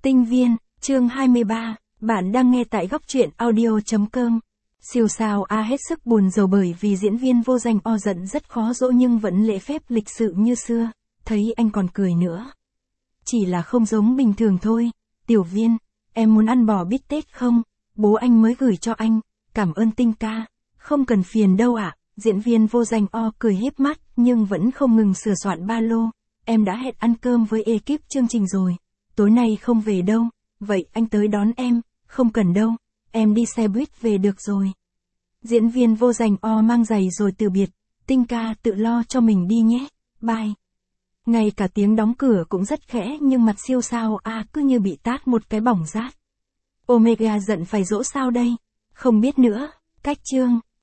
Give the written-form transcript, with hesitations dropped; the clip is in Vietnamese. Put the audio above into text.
Tinh viên, chương 23, bạn đang nghe tại góc truyện audio.com. Siêu sao A hết sức buồn rầu bởi vì diễn viên vô danh O giận rất khó dỗ nhưng vẫn lễ phép lịch sự như xưa, thấy anh còn cười nữa. Chỉ là không giống bình thường thôi, Tiểu Viên, em muốn ăn bò bít tết không? Bố anh mới gửi cho anh, cảm ơn Tinh ca, không cần phiền đâu ạ. Diễn viên vô danh O cười hiếp mắt nhưng vẫn không ngừng sửa soạn ba lô. Em đã hẹn ăn cơm với ekip chương trình rồi, tối nay không về đâu, vậy anh tới đón em, không cần đâu, em đi xe buýt về được rồi. Diễn viên vô danh O mang giày rồi từ biệt, Tinh ca tự lo cho mình đi nhé, bye. Ngay cả tiếng đóng cửa cũng rất khẽ nhưng mặt siêu sao A cứ như bị tát một cái bỏng rát. Omega giận phải dỗ sao đây? Không biết nữa, cách chương.